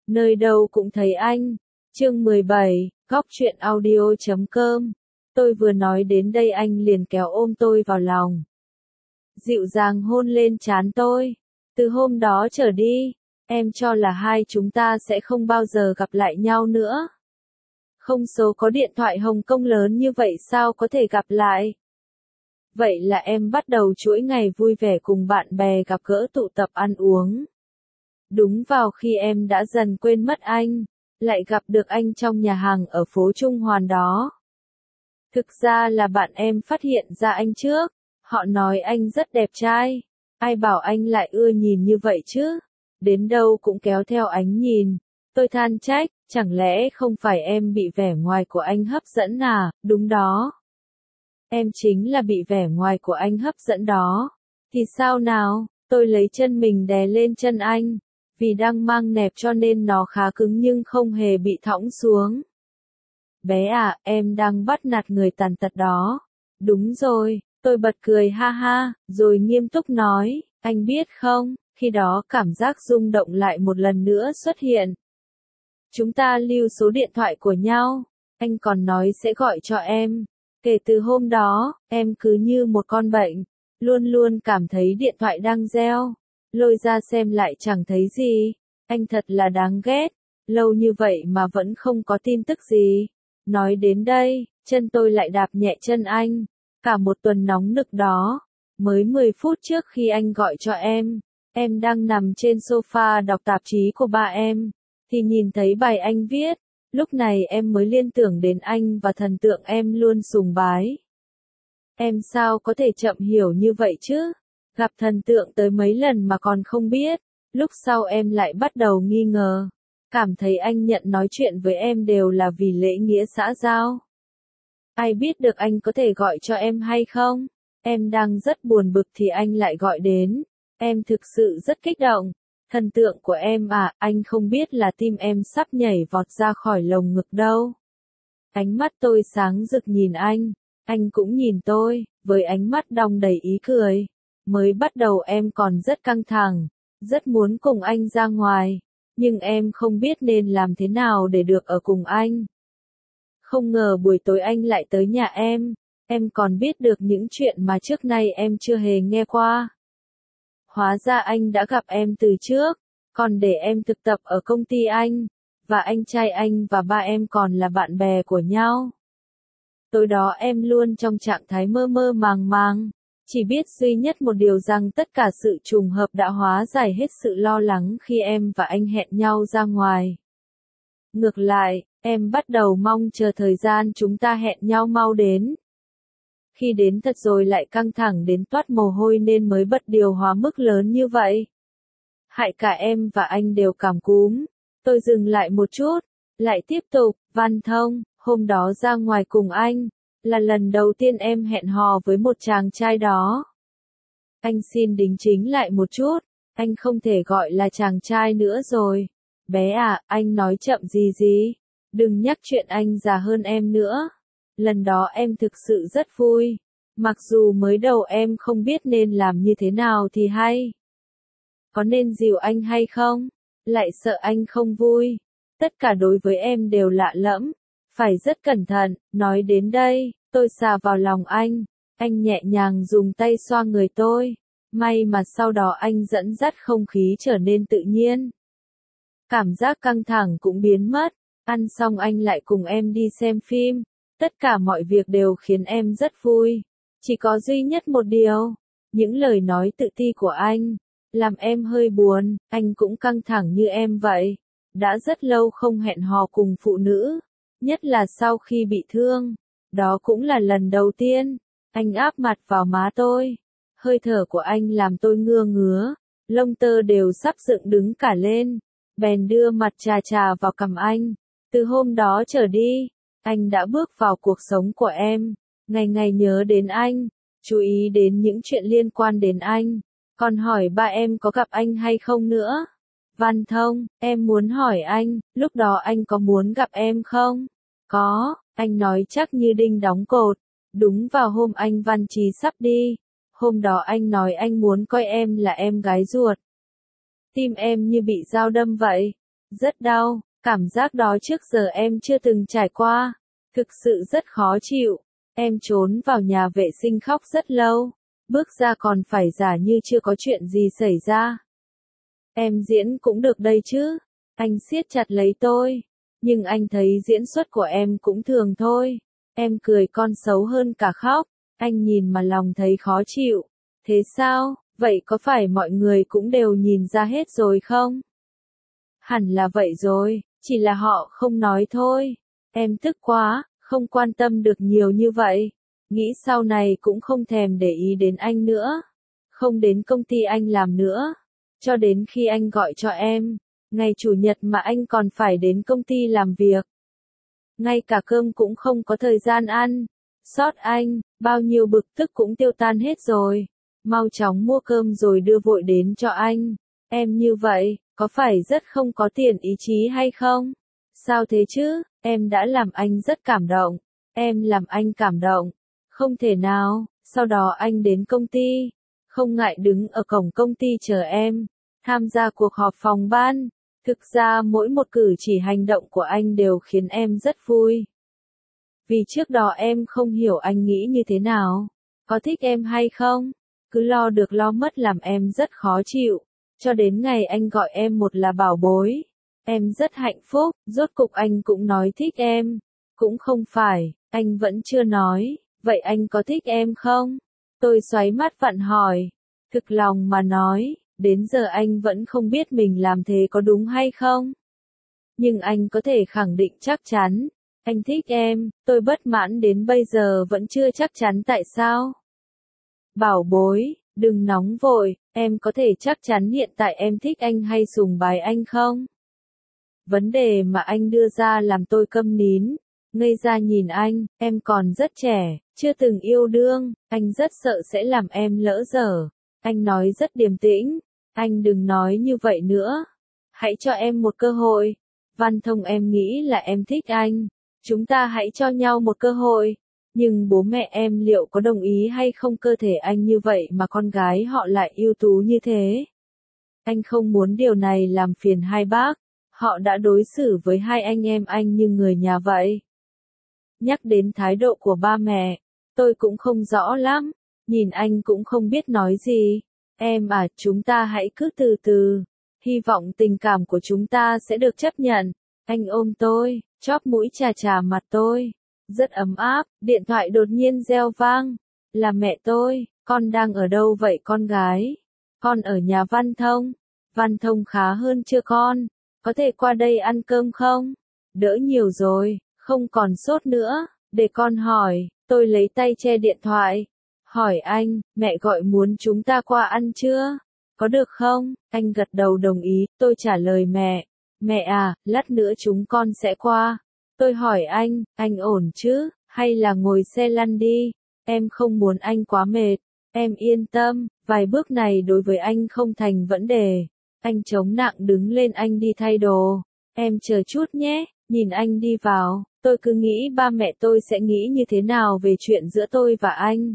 nơi đâu cũng thấy anh. Chương 17, góc truyện audio.com. Tôi vừa nói đến đây anh liền kéo ôm tôi vào lòng. Dịu dàng hôn lên trán tôi. Từ hôm đó trở đi, em cho là hai chúng ta sẽ không bao giờ gặp lại nhau nữa. Không số có điện thoại Hồng Kông lớn như vậy sao có thể gặp lại? Vậy là em bắt đầu chuỗi ngày vui vẻ cùng bạn bè gặp gỡ tụ tập ăn uống. Đúng vào khi em đã dần quên mất anh, lại gặp được anh trong nhà hàng ở phố Trung Hoàn đó. Thực ra là bạn em phát hiện ra anh trước, họ nói anh rất đẹp trai, ai bảo anh lại ưa nhìn như vậy chứ, đến đâu cũng kéo theo ánh nhìn. Tôi than trách, chẳng lẽ không phải em bị vẻ ngoài của anh hấp dẫn à? Đúng đó. Em chính là bị vẻ ngoài của anh hấp dẫn đó. Thì sao nào? Tôi lấy chân mình đè lên chân anh. Vì đang mang nẹp cho nên nó khá cứng nhưng không hề bị thõng xuống. Bé à, em đang bắt nạt người tàn tật đó. Đúng rồi, tôi bật cười ha ha, rồi nghiêm túc nói, anh biết không, khi đó cảm giác rung động lại một lần nữa xuất hiện. Chúng ta lưu số điện thoại của nhau, anh còn nói sẽ gọi cho em. Kể từ hôm đó, em cứ như một con bệnh, luôn luôn cảm thấy điện thoại đang reo. Lôi ra xem lại chẳng thấy gì. Anh thật là đáng ghét. Lâu như vậy mà vẫn không có tin tức gì. Nói đến đây, chân tôi lại đạp nhẹ chân anh. Cả một tuần nóng nực đó. Mới 10 phút trước khi anh gọi cho em đang nằm trên sofa đọc tạp chí của ba em. Thì nhìn thấy bài anh viết. Lúc này em mới liên tưởng đến anh và thần tượng em luôn sùng bái. Em sao có thể chậm hiểu như vậy chứ? Gặp thần tượng tới mấy lần mà còn không biết. Lúc sau em lại bắt đầu nghi ngờ. Cảm thấy anh nhận nói chuyện với em đều là vì lễ nghĩa xã giao. Ai biết được anh có thể gọi cho em hay không? Em đang rất buồn bực thì anh lại gọi đến. Em thực sự rất kích động. Thần tượng của em à, anh không biết là tim em sắp nhảy vọt ra khỏi lồng ngực đâu. Ánh mắt tôi sáng rực nhìn anh cũng nhìn tôi, với ánh mắt đong đầy ý cười. Mới bắt đầu em còn rất căng thẳng, rất muốn cùng anh ra ngoài, nhưng em không biết nên làm thế nào để được ở cùng anh. Không ngờ buổi tối anh lại tới nhà em còn biết được những chuyện mà trước nay em chưa hề nghe qua. Hóa ra anh đã gặp em từ trước, còn để em thực tập ở công ty anh, và anh trai anh và ba em còn là bạn bè của nhau. Tối đó em luôn trong trạng thái mơ mơ màng màng, chỉ biết duy nhất một điều rằng tất cả sự trùng hợp đã hóa giải hết sự lo lắng khi em và anh hẹn nhau ra ngoài. Ngược lại, em bắt đầu mong chờ thời gian chúng ta hẹn nhau mau đến. Khi đến thật rồi lại căng thẳng đến toát mồ hôi nên mới bật điều hòa mức lớn như vậy. Hại cả em và anh đều cảm cúm. Tôi dừng lại một chút, lại tiếp tục, Văn Thông, hôm đó ra ngoài cùng anh, là lần đầu tiên em hẹn hò với một chàng trai đó. Anh xin đính chính lại một chút, anh không thể gọi là chàng trai nữa rồi. Bé à, anh nói chậm gì, đừng nhắc chuyện anh già hơn em nữa. Lần đó em thực sự rất vui, mặc dù mới đầu em không biết nên làm như thế nào thì hay. Có nên dìu anh hay không? Lại sợ anh không vui. Tất cả đối với em đều lạ lẫm, phải rất cẩn thận. Nói đến đây, tôi xà vào lòng anh nhẹ nhàng dùng tay xoa người tôi. May mà sau đó anh dẫn dắt không khí trở nên tự nhiên. Cảm giác căng thẳng cũng biến mất, ăn xong anh lại cùng em đi xem phim. Tất cả mọi việc đều khiến em rất vui. Chỉ có duy nhất một điều, những lời nói tự ti của anh, làm em hơi buồn, anh cũng căng thẳng như em vậy. Đã rất lâu không hẹn hò cùng phụ nữ, nhất là sau khi bị thương. Đó cũng là lần đầu tiên, anh áp mặt vào má tôi. Hơi thở của anh làm tôi ngứa ngứa, lông tơ đều sắp dựng đứng cả lên. Bèn đưa mặt chà chà vào cằm anh. Từ hôm đó trở đi, anh đã bước vào cuộc sống của em. Ngày ngày nhớ đến anh, chú ý đến những chuyện liên quan đến anh. Còn hỏi ba em có gặp anh hay không nữa. Văn Thông, em muốn hỏi anh, lúc đó anh có muốn gặp em không? Có, anh nói chắc như đinh đóng cột. Đúng vào hôm anh Văn Chí sắp đi. Hôm đó anh nói anh muốn coi em là em gái ruột. Tim em như bị dao đâm vậy. Rất đau, cảm giác đó trước giờ em chưa từng trải qua. Thực sự rất khó chịu. Em trốn vào nhà vệ sinh khóc rất lâu. Bước ra còn phải giả như chưa có chuyện gì xảy ra. Em diễn cũng được đây chứ. Anh siết chặt lấy tôi. Nhưng anh thấy diễn xuất của em cũng thường thôi. Em cười con xấu hơn cả khóc. Anh nhìn mà lòng thấy khó chịu. Thế sao, vậy có phải mọi người cũng đều nhìn ra hết rồi không? Hẳn là vậy rồi, chỉ là họ không nói thôi. Em tức quá, không quan tâm được nhiều như vậy. Nghĩ sau này cũng không thèm để ý đến anh nữa. Không đến công ty anh làm nữa. Cho đến khi anh gọi cho em. Ngày chủ nhật mà anh còn phải đến công ty làm việc. Ngay cả cơm cũng không có thời gian ăn. Xót anh, bao nhiêu bực tức cũng tiêu tan hết rồi. Mau chóng mua cơm rồi đưa vội đến cho anh. Em như vậy, có phải rất không có tiền ý chí hay không? Sao thế chứ, em đã làm anh rất cảm động. Em làm anh cảm động. Không thể nào, sau đó anh đến công ty. Không ngại đứng ở cổng công ty chờ em. Tham gia cuộc họp phòng ban. Thực ra mỗi một cử chỉ hành động của anh đều khiến em rất vui. Vì trước đó em không hiểu anh nghĩ như thế nào. Có thích em hay không? Cứ lo được lo mất làm em rất khó chịu. Cho đến ngày anh gọi em một là bảo bối. Em rất hạnh phúc, rốt cục anh cũng nói thích em. Cũng không phải, anh vẫn chưa nói. Vậy anh có thích em không? Tôi xoáy mắt vặn hỏi. Thực lòng mà nói, đến giờ anh vẫn không biết mình làm thế có đúng hay không. Nhưng anh có thể khẳng định chắc chắn. Anh thích em, tôi bất mãn đến bây giờ vẫn chưa chắc chắn tại sao. Bảo bối, đừng nóng vội, em có thể chắc chắn hiện tại em thích anh hay sùng bái anh không? Vấn đề mà anh đưa ra làm tôi câm nín, ngây ra nhìn anh, em còn rất trẻ, chưa từng yêu đương, anh rất sợ sẽ làm em lỡ dở. Anh nói rất điềm tĩnh, anh đừng nói như vậy nữa. Hãy cho em một cơ hội. Văn Thông em nghĩ là em thích anh. Chúng ta hãy cho nhau một cơ hội. Nhưng bố mẹ em liệu có đồng ý hay không cơ thể anh như vậy mà con gái họ lại ưu tú như thế? Anh không muốn điều này làm phiền hai bác. Họ đã đối xử với hai anh em anh như người nhà vậy. Nhắc đến thái độ của ba mẹ, tôi cũng không rõ lắm. Nhìn anh cũng không biết nói gì. Em à, chúng ta hãy cứ từ từ. Hy vọng tình cảm của chúng ta sẽ được chấp nhận. Anh ôm tôi, chóp mũi chà chà mặt tôi. Rất ấm áp, điện thoại đột nhiên reo vang. Là mẹ tôi, con đang ở đâu vậy con gái? Con ở nhà Văn Thông. Văn Thông khá hơn chưa con? Có thể qua đây ăn cơm không? Đỡ nhiều rồi, không còn sốt nữa. Để con hỏi, tôi lấy tay che điện thoại. Hỏi anh, mẹ gọi muốn chúng ta qua ăn chưa? Có được không? Anh gật đầu đồng ý, tôi trả lời mẹ. Mẹ à, lát nữa chúng con sẽ qua. Tôi hỏi anh ổn chứ? Hay là ngồi xe lăn đi? Em không muốn anh quá mệt. Em yên tâm, vài bước này đối với anh không thành vấn đề. Anh chống nặng đứng lên anh đi thay đồ. Em chờ chút nhé, nhìn anh đi vào, tôi cứ nghĩ ba mẹ tôi sẽ nghĩ như thế nào về chuyện giữa tôi và anh.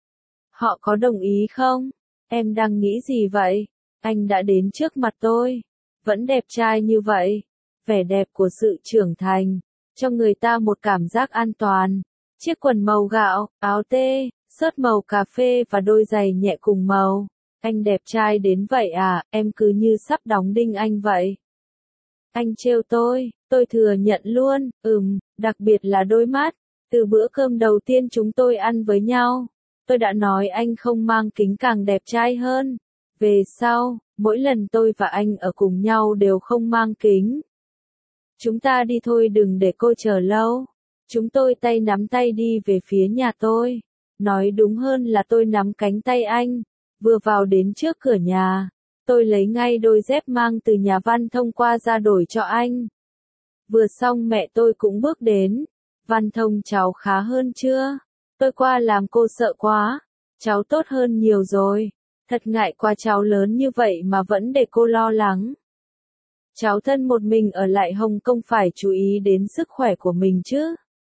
Họ có đồng ý không? Em đang nghĩ gì vậy? Anh đã đến trước mặt tôi. Vẫn đẹp trai như vậy. Vẻ đẹp của sự trưởng thành. Cho người ta một cảm giác an toàn. Chiếc quần màu gạo, áo tê, sớt màu cà phê và đôi giày nhẹ cùng màu. Anh đẹp trai đến vậy à, em cứ như sắp đóng đinh anh vậy. Anh trêu tôi thừa nhận luôn, đặc biệt là đôi mắt. Từ bữa cơm đầu tiên chúng tôi ăn với nhau, tôi đã nói anh không mang kính càng đẹp trai hơn. Về sau, mỗi lần tôi và anh ở cùng nhau đều không mang kính. Chúng ta đi thôi đừng để cô chờ lâu. Chúng tôi tay nắm tay đi về phía nhà tôi. Nói đúng hơn là tôi nắm cánh tay anh. Vừa vào đến trước cửa nhà, tôi lấy ngay đôi dép mang từ nhà Văn Thông qua ra đổi cho anh. Vừa xong mẹ tôi cũng bước đến. Văn Thông cháu khá hơn chưa? Tôi qua làm cô sợ quá. Cháu tốt hơn nhiều rồi. Thật ngại qua cháu lớn như vậy mà vẫn để cô lo lắng. Cháu thân một mình ở lại Hồng Kông phải chú ý đến sức khỏe của mình chứ.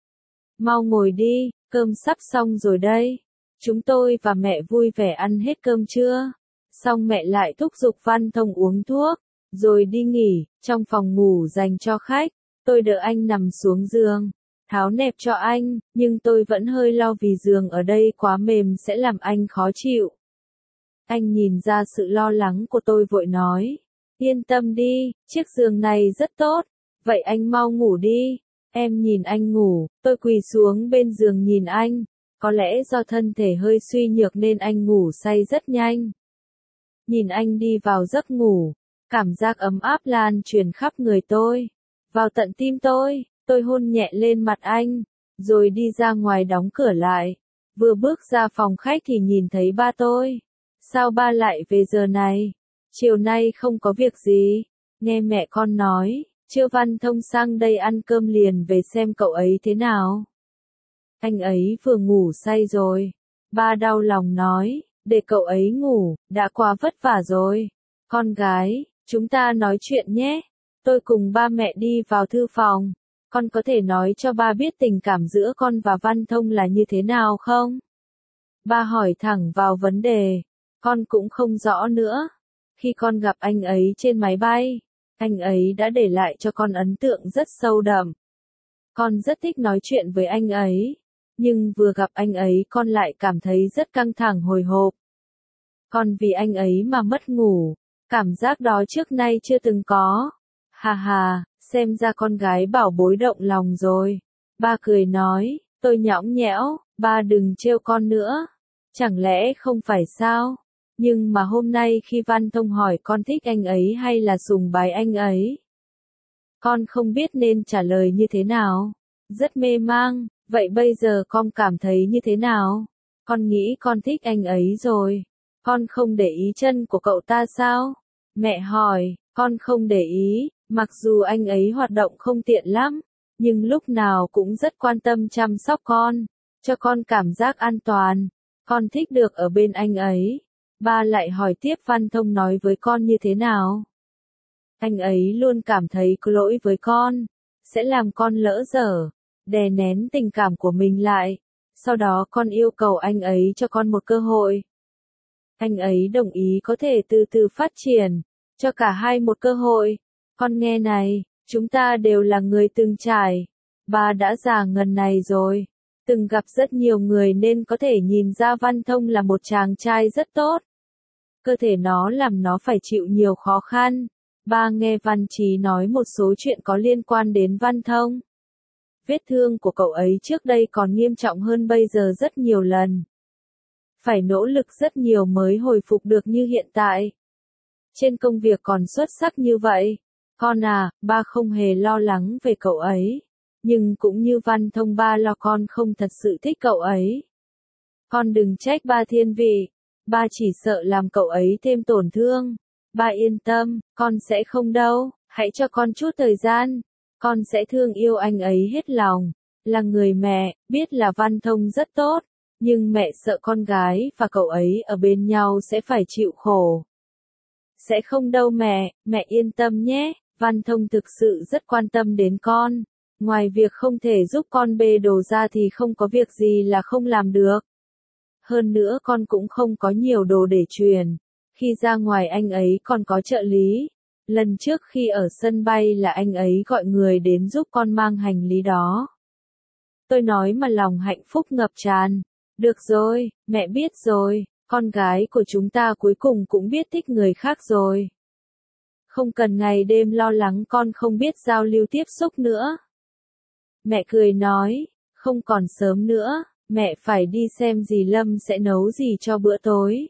Mau ngồi đi, cơm sắp xong rồi đây. Chúng tôi và mẹ vui vẻ ăn hết cơm trưa. Xong mẹ lại thúc giục Văn Thông uống thuốc. rồi đi nghỉ, trong phòng ngủ dành cho khách. Tôi đỡ anh nằm xuống giường, tháo nẹp cho anh, nhưng tôi vẫn hơi lo vì giường ở đây quá mềm sẽ làm anh khó chịu. Anh nhìn ra sự lo lắng của tôi vội nói, yên tâm đi, chiếc giường này rất tốt, vậy anh mau ngủ đi. Em nhìn anh ngủ, tôi quỳ xuống bên giường nhìn anh, có lẽ do thân thể hơi suy nhược nên anh ngủ say rất nhanh. Nhìn anh đi vào giấc ngủ, cảm giác ấm áp lan truyền khắp người tôi, vào tận tim tôi hôn nhẹ lên mặt anh, rồi đi ra ngoài đóng cửa lại. Vừa bước ra phòng khách thì nhìn thấy ba tôi. Sao ba lại về giờ này? Chiều nay không có việc gì. Nghe mẹ con nói, chưa Văn Thông sang đây ăn cơm liền về xem cậu ấy thế nào. Anh ấy vừa ngủ say rồi. Ba đau lòng nói, để cậu ấy ngủ, đã quá vất vả rồi. Con gái, chúng ta nói chuyện nhé. Tôi cùng ba mẹ đi vào thư phòng. Con có thể nói cho ba biết tình cảm giữa con và Văn Thông là như thế nào không? Ba hỏi thẳng vào vấn đề. Con cũng không rõ nữa. Khi con gặp anh ấy trên máy bay, anh ấy đã để lại cho con ấn tượng rất sâu đậm. Con rất thích nói chuyện với anh ấy, nhưng vừa gặp anh ấy con lại cảm thấy rất căng thẳng hồi hộp. Con vì anh ấy mà mất ngủ, cảm giác đó trước nay chưa từng có. Hà hà, xem ra con gái bảo bối động lòng rồi. Ba cười nói, tôi nhõng nhẽo, ba đừng trêu con nữa. Chẳng lẽ không phải sao? Nhưng mà hôm nay khi Văn Thông hỏi con thích anh ấy hay là sùng bái anh ấy, con không biết nên trả lời như thế nào. Rất mê mang, vậy bây giờ con cảm thấy như thế nào? Con nghĩ con thích anh ấy rồi. Con không để ý chân của cậu ta sao? Mẹ hỏi, con không để ý, mặc dù anh ấy hoạt động không tiện lắm, nhưng lúc nào cũng rất quan tâm chăm sóc con, cho con cảm giác an toàn. Con thích được ở bên anh ấy. Ba lại hỏi tiếp Văn Thông nói với con như thế nào? Anh ấy luôn cảm thấy có lỗi với con, sẽ làm con lỡ dở, đè nén tình cảm của mình lại. Sau đó con yêu cầu anh ấy cho con một cơ hội. Anh ấy đồng ý có thể từ từ phát triển, cho cả hai một cơ hội. Con nghe này, chúng ta đều là người từng trải. Ba đã già ngần này rồi, từng gặp rất nhiều người nên có thể nhìn ra Văn Thông là một chàng trai rất tốt. Cơ thể nó làm nó phải chịu nhiều khó khăn. Ba nghe Văn Chí nói một số chuyện có liên quan đến Văn Thông. Vết thương của cậu ấy trước đây còn nghiêm trọng hơn bây giờ rất nhiều lần. Phải nỗ lực rất nhiều mới hồi phục được như hiện tại. Trên công việc còn xuất sắc như vậy. Con à, ba không hề lo lắng về cậu ấy. Nhưng cũng như Văn Thông ba lo con không thật sự thích cậu ấy. Con đừng trách ba thiên vị. Ba chỉ sợ làm cậu ấy thêm tổn thương. Ba yên tâm, con sẽ không đâu, hãy cho con chút thời gian. Con sẽ thương yêu anh ấy hết lòng. Là người mẹ, biết là Văn Thông rất tốt, nhưng mẹ sợ con gái và cậu ấy ở bên nhau sẽ phải chịu khổ. Sẽ không đâu mẹ yên tâm nhé, Văn Thông thực sự rất quan tâm đến con. Ngoài việc không thể giúp con bê đồ ra thì không có việc gì là không làm được. Hơn nữa con cũng không có nhiều đồ để truyền. Khi ra ngoài anh ấy còn có trợ lý. Lần trước khi ở sân bay là anh ấy gọi người đến giúp con mang hành lý đó. Tôi nói mà lòng hạnh phúc ngập tràn. Được rồi, mẹ biết rồi, con gái của chúng ta cuối cùng cũng biết thích người khác rồi. Không cần ngày đêm lo lắng con không biết giao lưu tiếp xúc nữa. Mẹ cười nói, không còn sớm nữa, mẹ phải đi xem dì Lâm sẽ nấu gì cho bữa tối.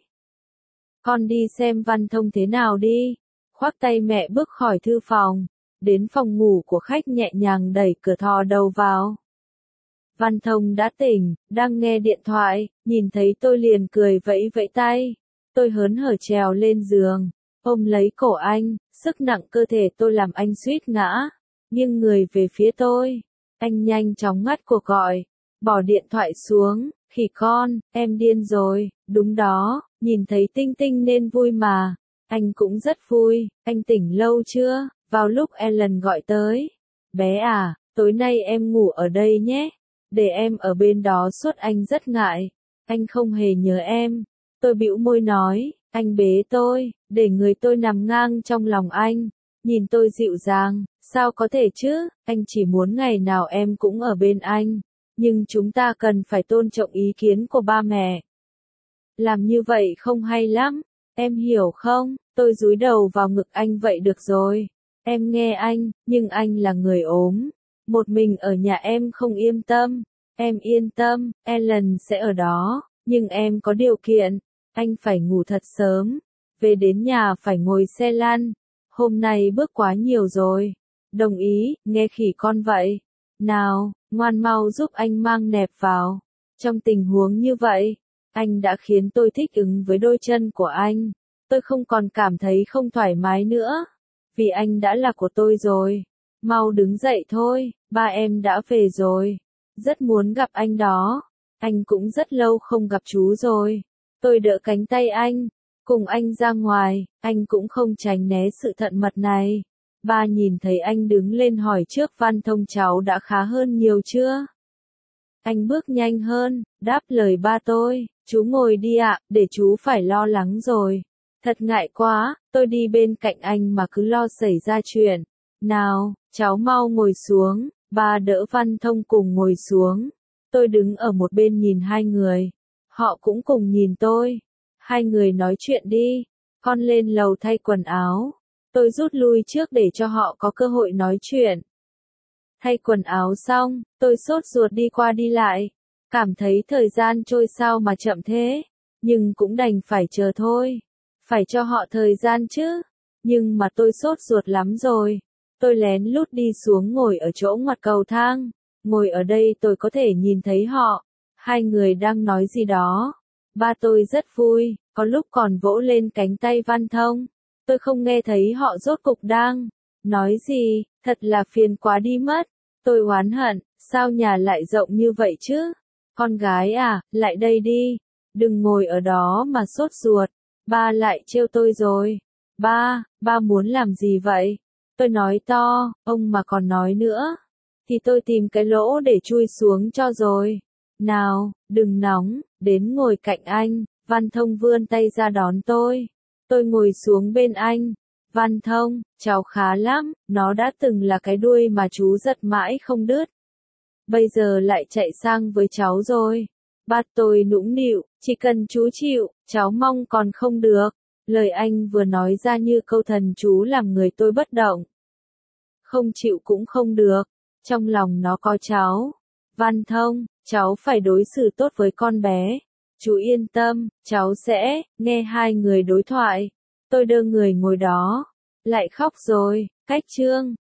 Con đi xem Văn Thông thế nào đi. Khoác tay mẹ bước khỏi thư phòng, đến phòng ngủ của khách nhẹ nhàng đẩy cửa thò đầu vào. Văn Thông đã tỉnh, đang nghe điện thoại, nhìn thấy tôi liền cười vẫy vẫy tay. Tôi hớn hở trèo lên giường, ôm lấy cổ anh, sức nặng cơ thể tôi làm anh suýt ngã, nghiêng người về phía tôi. Anh nhanh chóng ngắt cuộc gọi, bỏ điện thoại xuống, khỉ con, em điên rồi, đúng đó, nhìn thấy Tinh Tinh nên vui mà. Anh cũng rất vui, anh tỉnh lâu chưa? Vào lúc Ellen gọi tới. Bé à, tối nay em ngủ ở đây nhé. Để em ở bên đó suốt anh rất ngại. Anh không hề nhớ em. Tôi bĩu môi nói, Anh bế tôi, để người tôi nằm ngang trong lòng anh, nhìn tôi dịu dàng, sao có thể chứ, anh chỉ muốn ngày nào em cũng ở bên anh, nhưng chúng ta cần phải tôn trọng ý kiến của ba mẹ. Làm như vậy không hay lắm, em hiểu không, tôi dúi đầu vào ngực anh vậy được rồi. Em nghe anh, nhưng anh là người ốm. Một mình ở nhà em không yên tâm. Em yên tâm, Ellen sẽ ở đó, nhưng em có điều kiện. Anh phải ngủ thật sớm. Về đến nhà phải ngồi xe lăn. Hôm nay bước quá nhiều rồi. Đồng ý, nghe khỉ con vậy. Nào, ngoan mau giúp anh mang nẹp vào. Trong tình huống như vậy, anh đã khiến tôi thích ứng với đôi chân của anh. Tôi không còn cảm thấy không thoải mái nữa. Vì anh đã là của tôi rồi. Mau đứng dậy thôi, ba em đã về rồi. Rất muốn gặp anh đó. Anh cũng rất lâu không gặp chú rồi. Tôi đỡ cánh tay anh, cùng anh ra ngoài, anh cũng không tránh né sự thận mật này. Ba nhìn thấy anh đứng lên hỏi trước Văn Thông cháu đã khá hơn nhiều chưa? Anh bước nhanh hơn, đáp lời ba tôi, chú ngồi đi ạ, để chú phải lo lắng rồi. Thật ngại quá, tôi đi bên cạnh anh mà cứ lo xảy ra chuyện. Nào, cháu mau ngồi xuống, ba đỡ Văn Thông cùng ngồi xuống. Tôi đứng ở một bên nhìn hai người. Họ cũng cùng nhìn tôi. Hai người nói chuyện đi. Con lên lầu thay quần áo. Tôi rút lui trước để cho họ có cơ hội nói chuyện. Thay quần áo xong, tôi sốt ruột đi qua đi lại. Cảm thấy thời gian trôi sao mà chậm thế. Nhưng cũng đành phải chờ thôi. Phải cho họ thời gian chứ. Nhưng mà tôi sốt ruột lắm rồi. Tôi lén lút đi xuống ngồi ở chỗ ngoặt cầu thang. Ngồi ở đây tôi có thể nhìn thấy họ. Hai người đang nói gì đó. Ba tôi rất vui, có lúc còn vỗ lên cánh tay Văn Thông. Tôi không nghe thấy họ rốt cục đang nói gì, thật là phiền quá đi mất. Tôi oán hận, sao nhà lại rộng như vậy chứ? Con gái à, lại đây đi. Đừng ngồi ở đó mà sốt ruột. Ba lại trêu tôi rồi. Ba muốn làm gì vậy? Tôi nói to, ông mà còn nói nữa. Thì tôi tìm cái lỗ để chui xuống cho rồi. Nào, đừng nóng, đến ngồi cạnh anh. Văn Thông vươn tay ra đón tôi. Tôi ngồi xuống bên anh. Văn Thông, cháu khá lắm, nó đã từng là cái đuôi mà chú giật mãi không đứt. Bây giờ lại chạy sang với cháu rồi. Ba tôi nũng nịu, chỉ cần chú chịu, cháu mong còn không được. Lời anh vừa nói ra như câu thần chú làm người tôi bất động. Không chịu cũng không được. Trong lòng nó có cháu. Văn Thông, cháu phải đối xử tốt với con bé. Chú yên tâm, cháu sẽ, nghe hai người đối thoại. Tôi đơ người ngồi đó. Lại khóc rồi, cách chương.